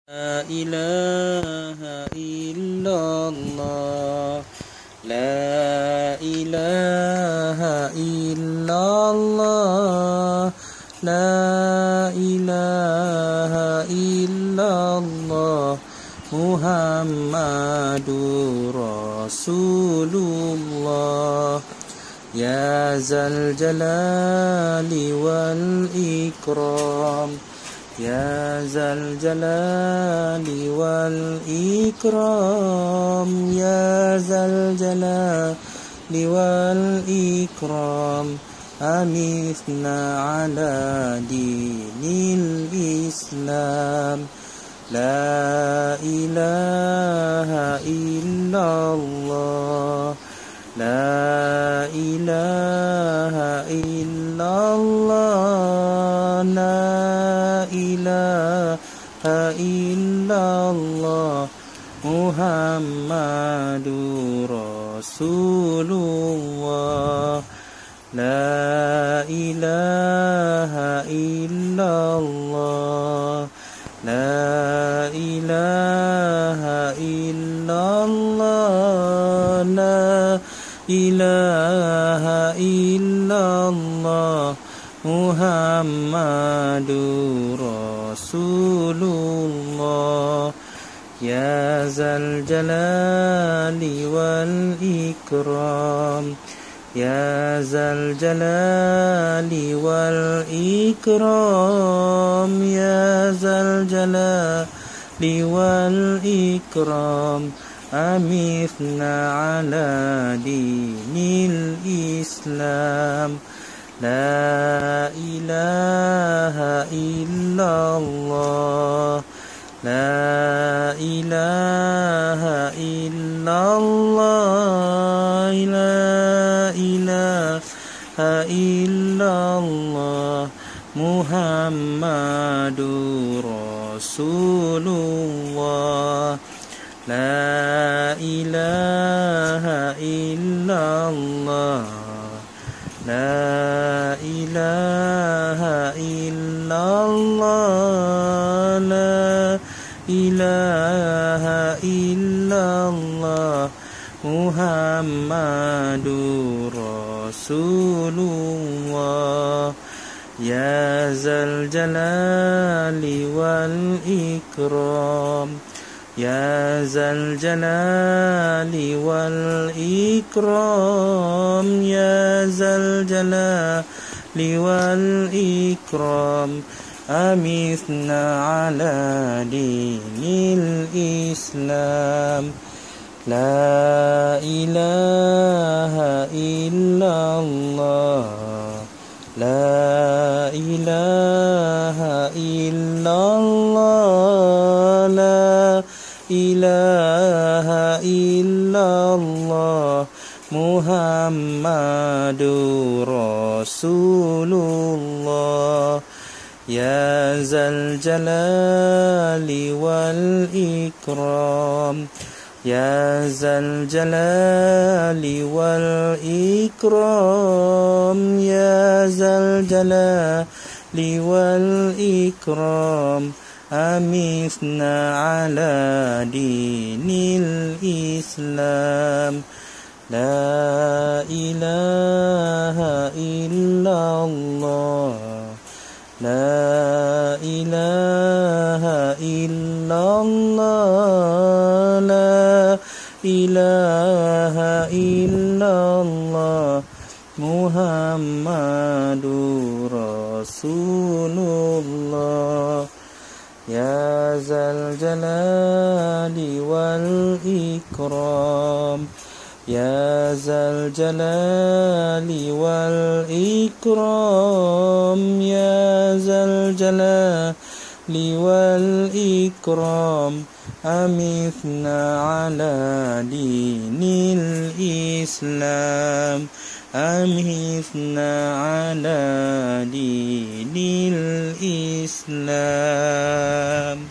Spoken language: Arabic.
لا إله إلا الله لا إله إلا الله لا إله إلا الله محمد رسول الله يا ذا الجلال والإكرام يا ذا الجلال والإكرام يا ذا الجلال والإكرام أمثنا على دين الإسلام لا إله إلا الله لا إله إلا الله لا إله إلا الله محمد رسول الله لا إله إلا الله لا إله إلا الله لا إله إلا الله محمد رسول الله يا ذا الجلال والإكرام يا ذا الجلال والإكرام يا ذا الجلال والإكرام أمثنا على دين الإسلام لا إله إلا الله لا إله إلا الله لا إله إلا الله محمد رسول الله لا إله إلا الله لا إله إلا الله لا إله إلا الله محمد رسول الله يا ذا الجلال والإكرام يا ذا الجلال والإكرام يا ذا الجلال والإكرام أمثنا على دين الإسلام لا إله إلا الله لا إله إلا الله لا إله إلا الله محمد رسول الله يا ذا الجلال والإكرام يا ذا الجلال والإكرام يا ذا الجلال والإكرام أمثنا على دين الإسلام لا إله إلا الله لا إله إلا الله لا إله إلا الله محمد رسول الله يا ذا الجلال والإكرام يا ذا الجلال والإكرام يا ذا الجلال والإكرام أمثنا على دين الإسلام أمثنا على دين الإسلام